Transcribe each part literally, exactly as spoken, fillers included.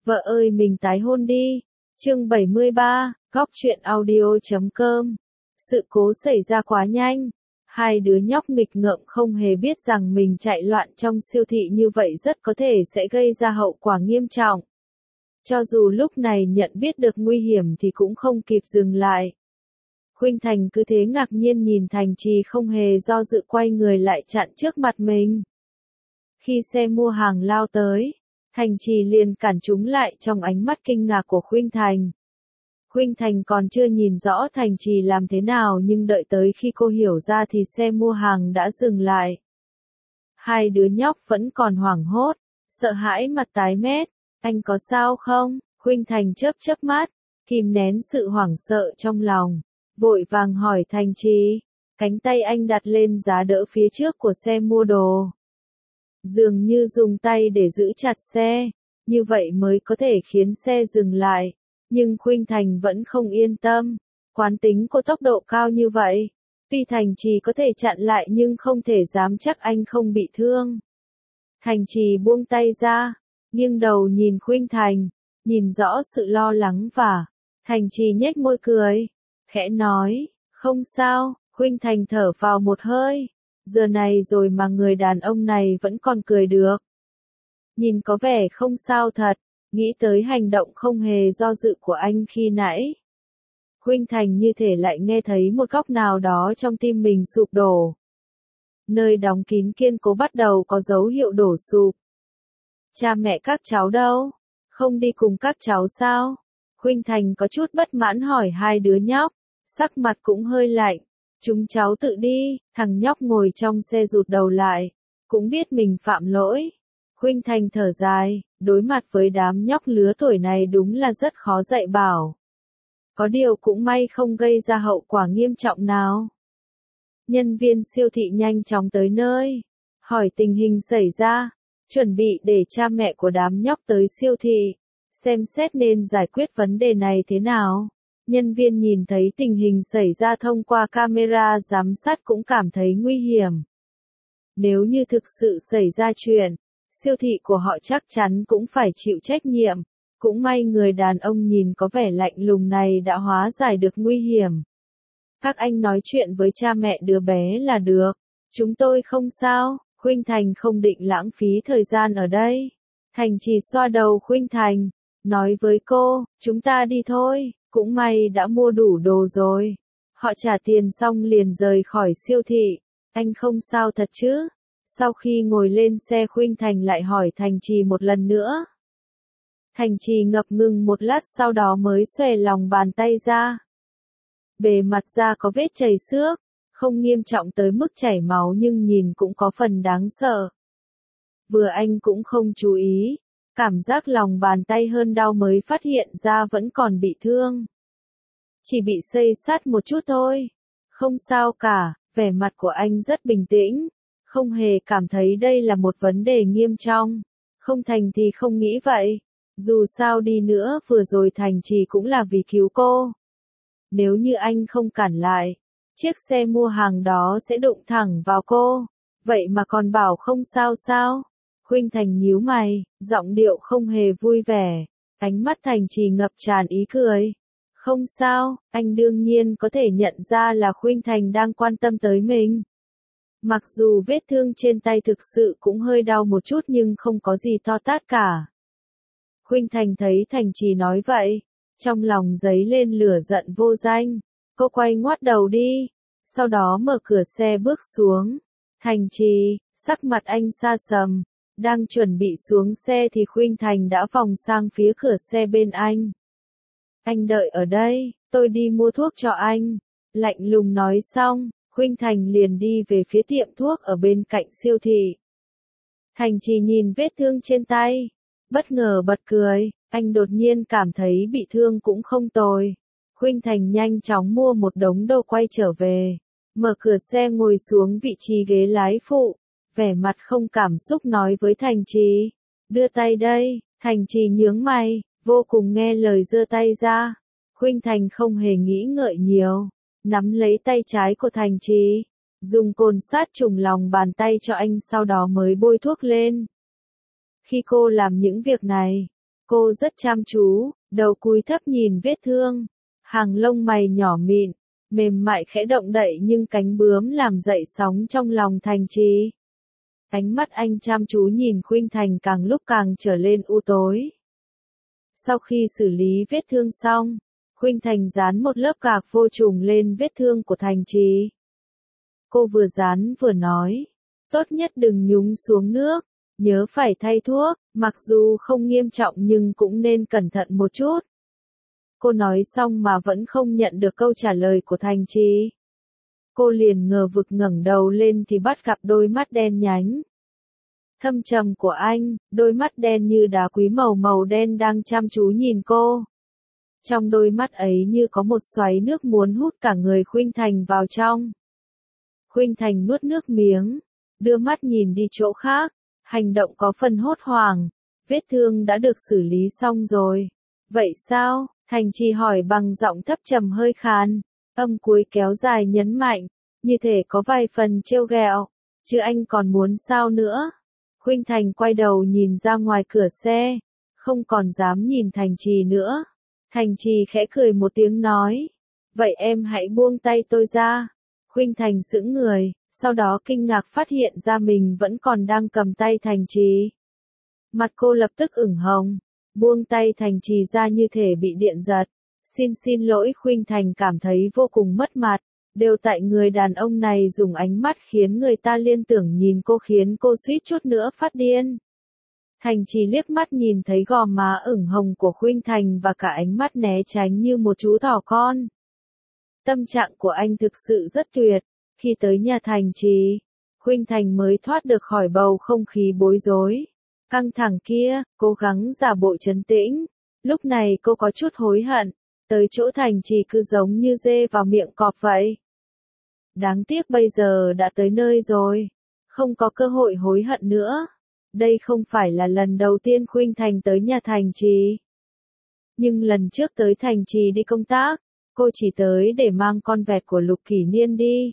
Vợ ơi mình tái hôn đi. Chương bảy mươi ba, góc truyện audio chấm com. Sự cố xảy ra quá nhanh. Hai đứa nhóc nghịch ngợm không hề biết rằng mình chạy loạn trong siêu thị như vậy rất có thể sẽ gây ra hậu quả nghiêm trọng. Cho dù lúc này nhận biết được nguy hiểm thì cũng không kịp dừng lại. Khuynh Thành cứ thế ngạc nhiên nhìn Thành Trì không hề do dự quay người lại chặn trước mặt mình. Khi xe mua hàng lao tới, Thành Trì liền cản chúng lại trong ánh mắt kinh ngạc của Khuynh Thành. Khuynh Thành còn chưa nhìn rõ Thành Trì làm thế nào nhưng đợi tới khi cô hiểu ra thì xe mua hàng đã dừng lại. Hai đứa nhóc vẫn còn hoảng hốt, sợ hãi mặt tái mét. Anh có sao không? Khuynh Thành chớp chớp mắt, kìm nén sự hoảng sợ trong lòng, vội vàng hỏi Thành Trì. Cánh tay anh đặt lên giá đỡ phía trước của xe mua đồ. Dường như dùng tay để giữ chặt xe, như vậy mới có thể khiến xe dừng lại. Nhưng Khuynh Thành vẫn không yên tâm, quán tính cô tốc độ cao như vậy. Tuy Thành Trì có thể chặn lại nhưng không thể dám chắc anh không bị thương. Thành Trì buông tay ra, nghiêng đầu nhìn Khuynh Thành, nhìn rõ sự lo lắng và Thành Trì nhếch môi cười, khẽ nói, không sao. Khuynh Thành thở vào một hơi, giờ này rồi mà người đàn ông này vẫn còn cười được. Nhìn có vẻ không sao thật, nghĩ tới hành động không hề do dự của anh khi nãy. Khuynh Thành như thể lại nghe thấy một góc nào đó trong tim mình sụp đổ. Nơi đóng kín kiên cố bắt đầu có dấu hiệu đổ sụp. Cha mẹ các cháu đâu? Không đi cùng các cháu sao? Khuynh Thành có chút bất mãn hỏi hai đứa nhóc, sắc mặt cũng hơi lạnh. Chúng cháu tự đi. Thằng nhóc ngồi trong xe rụt đầu lại, cũng biết mình phạm lỗi. Khuynh Thành thở dài, đối mặt với đám nhóc lứa tuổi này đúng là rất khó dạy bảo. Có điều cũng may không gây ra hậu quả nghiêm trọng nào. Nhân viên siêu thị nhanh chóng tới nơi, hỏi tình hình xảy ra, chuẩn bị để cha mẹ của đám nhóc tới siêu thị, xem xét nên giải quyết vấn đề này thế nào. Nhân viên nhìn thấy tình hình xảy ra thông qua camera giám sát cũng cảm thấy nguy hiểm. Nếu như thực sự xảy ra chuyện, siêu thị của họ chắc chắn cũng phải chịu trách nhiệm. Cũng may người đàn ông nhìn có vẻ lạnh lùng này đã hóa giải được nguy hiểm. Các anh nói chuyện với cha mẹ đứa bé là được. Chúng tôi không sao. Khuynh Thành không định lãng phí thời gian ở đây. Thành Trì xoa đầu Khuynh Thành, nói với cô, chúng ta đi thôi. Cũng may đã mua đủ đồ rồi. Họ trả tiền xong liền rời khỏi siêu thị. Anh không sao thật chứ? Sau khi ngồi lên xe Khuynh Thành lại hỏi Thành Trì một lần nữa. Thành Trì ngập ngừng một lát sau đó mới xòe lòng bàn tay ra. Bề mặt da có vết chảy xước, không nghiêm trọng tới mức chảy máu nhưng nhìn cũng có phần đáng sợ. Vừa anh cũng không chú ý, cảm giác lòng bàn tay hơn đau mới phát hiện ra vẫn còn bị thương. Chỉ bị xây sát một chút thôi, không sao cả, vẻ mặt của anh rất bình tĩnh, không hề cảm thấy đây là một vấn đề nghiêm trọng. Không Thành thì không nghĩ vậy, dù sao đi nữa vừa rồi Thành Trì cũng là vì cứu cô. Nếu như anh không cản lại, chiếc xe mua hàng đó sẽ đụng thẳng vào cô, vậy mà còn bảo không sao sao? Khuynh Thành nhíu mày, giọng điệu không hề vui vẻ, ánh mắt Thành Trì ngập tràn ý cười. Không sao, anh đương nhiên có thể nhận ra là Khuynh Thành đang quan tâm tới mình. Mặc dù vết thương trên tay thực sự cũng hơi đau một chút nhưng không có gì to tát cả. Khuynh Thành thấy Thành Trì nói vậy, trong lòng dấy lên lửa giận vô danh. Cô quay ngoắt đầu đi, sau đó mở cửa xe bước xuống. Thành Trì, sắc mặt anh sa sầm, đang chuẩn bị xuống xe thì Khuynh Thành đã vòng sang phía cửa xe bên anh. Anh đợi ở đây, tôi đi mua thuốc cho anh. Lạnh lùng nói xong, Khuynh Thành liền đi về phía tiệm thuốc ở bên cạnh siêu thị. Thành Trì nhìn vết thương trên tay, bất ngờ bật cười, anh đột nhiên cảm thấy bị thương cũng không tồi. Khuynh Thành nhanh chóng mua một đống đồ quay trở về, mở cửa xe ngồi xuống vị trí ghế lái phụ, vẻ mặt không cảm xúc nói với Thành Trì, đưa tay đây. Thành Trì nhướng mày, vô cùng nghe lời giơ tay ra. Khuynh Thành không hề nghĩ ngợi nhiều, nắm lấy tay trái của Thành Trì, dùng cồn sát trùng lòng bàn tay cho anh sau đó mới bôi thuốc lên. Khi cô làm những việc này, cô Cô rất chăm chú, đầu cúi thấp nhìn vết thương. Hàng lông mày nhỏ mịn, mềm mại khẽ động đậy nhưng cánh bướm làm dậy sóng trong lòng Thành Trì. Ánh mắt anh chăm chú nhìn Khuynh Thành càng lúc càng trở lên u tối. Sau khi xử lý vết thương xong, Khuynh Thành dán một lớp gạc vô trùng lên vết thương của Thành Trì. Cô vừa dán vừa nói, tốt nhất đừng nhúng xuống nước, nhớ phải thay thuốc, mặc dù không nghiêm trọng nhưng cũng nên cẩn thận một chút. Cô nói xong mà vẫn không nhận được câu trả lời của Thành Trì. Cô liền ngờ vực ngẩng đầu lên thì bắt gặp đôi mắt đen nhánh thâm trầm của anh, đôi mắt đen như đá quý màu màu đen đang chăm chú nhìn cô. Trong đôi mắt ấy như có một xoáy nước muốn hút cả người Khuynh Thành vào trong. Khuynh Thành nuốt nước miếng, đưa mắt nhìn đi chỗ khác, hành động có phần hốt hoảng. Vết thương đã được xử lý xong rồi. Vậy sao? Thành Trì hỏi bằng giọng thấp trầm hơi khàn, âm cuối kéo dài nhấn mạnh, như thể có vài phần trêu ghẹo. Chứ anh còn muốn sao nữa? Khuynh Thành quay đầu nhìn ra ngoài cửa xe, không còn dám nhìn Thành Trì nữa. Thành Trì khẽ cười một tiếng nói, vậy em hãy buông tay tôi ra. Khuynh Thành sững người, sau đó kinh ngạc phát hiện ra mình vẫn còn đang cầm tay Thành Trì. Mặt cô lập tức ửng hồng, buông tay Thành Trì ra như thể bị điện giật. Xin xin lỗi. Khuynh Thành cảm thấy vô cùng mất mặt, đều tại người đàn ông này dùng ánh mắt khiến người ta liên tưởng nhìn cô khiến cô suýt chút nữa phát điên. Thành Trì liếc mắt nhìn thấy gò má ửng hồng của Khuynh Thành và cả ánh mắt né tránh như một chú thỏ con. Tâm trạng của anh thực sự rất tuyệt. Khi tới nhà Thành Trì, Khuynh Thành mới thoát được khỏi bầu không khí bối rối, căng thẳng kia, cố gắng giả bộ trấn tĩnh. Lúc này cô có chút hối hận, tới chỗ Thành Trì cứ giống như dê vào miệng cọp vậy. Đáng tiếc bây giờ đã tới nơi rồi, không có cơ hội hối hận nữa. Đây không phải là lần đầu tiên Khuynh Thành tới nhà Thành Trì. Nhưng lần trước tới Thành Trì đi công tác, cô chỉ tới để mang con vẹt của Lục Kỷ Niên đi.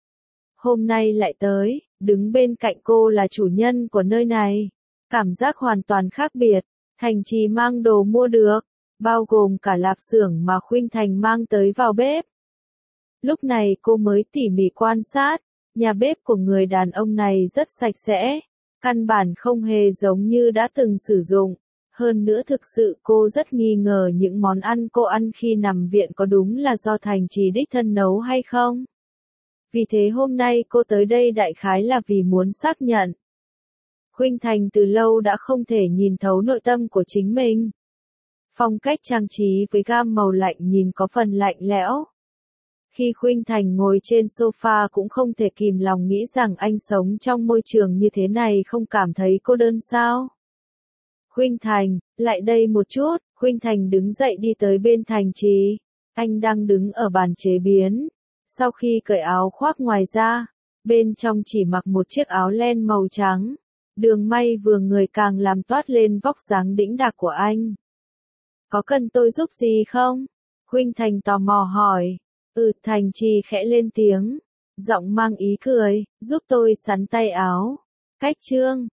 Hôm nay lại tới, đứng bên cạnh cô là chủ nhân của nơi này. Cảm giác hoàn toàn khác biệt. Thành Trì mang đồ mua được, bao gồm cả lạp xưởng mà Khuynh Thành mang tới vào bếp. Lúc này cô mới tỉ mỉ quan sát, nhà bếp của người đàn ông này rất sạch sẽ, căn bản không hề giống như đã từng sử dụng. Hơn nữa thực sự cô rất nghi ngờ những món ăn cô ăn khi nằm viện có đúng là do Thành Trì đích thân nấu hay không. Vì thế hôm nay cô tới đây đại khái là vì muốn xác nhận. Khuynh Thành từ lâu đã không thể nhìn thấu nội tâm của chính mình. Phong cách trang trí với gam màu lạnh nhìn có phần lạnh lẽo. Khi Khuynh Thành ngồi trên sofa cũng không thể kìm lòng nghĩ rằng anh sống trong môi trường như thế này không cảm thấy cô đơn sao. Khuynh Thành, lại đây một chút. Khuynh Thành đứng dậy đi tới bên Thành Trì. Anh đang đứng ở bàn chế biến. Sau khi cởi áo khoác ngoài ra, bên trong chỉ mặc một chiếc áo len màu trắng. Đường may vừa người càng làm toát lên vóc dáng đĩnh đạc của anh. Có cần tôi giúp gì không? Khuynh Thành tò mò hỏi. Ừ, Thành Trì khẽ lên tiếng, giọng mang ý cười, giúp tôi sắn tay áo. Cách chương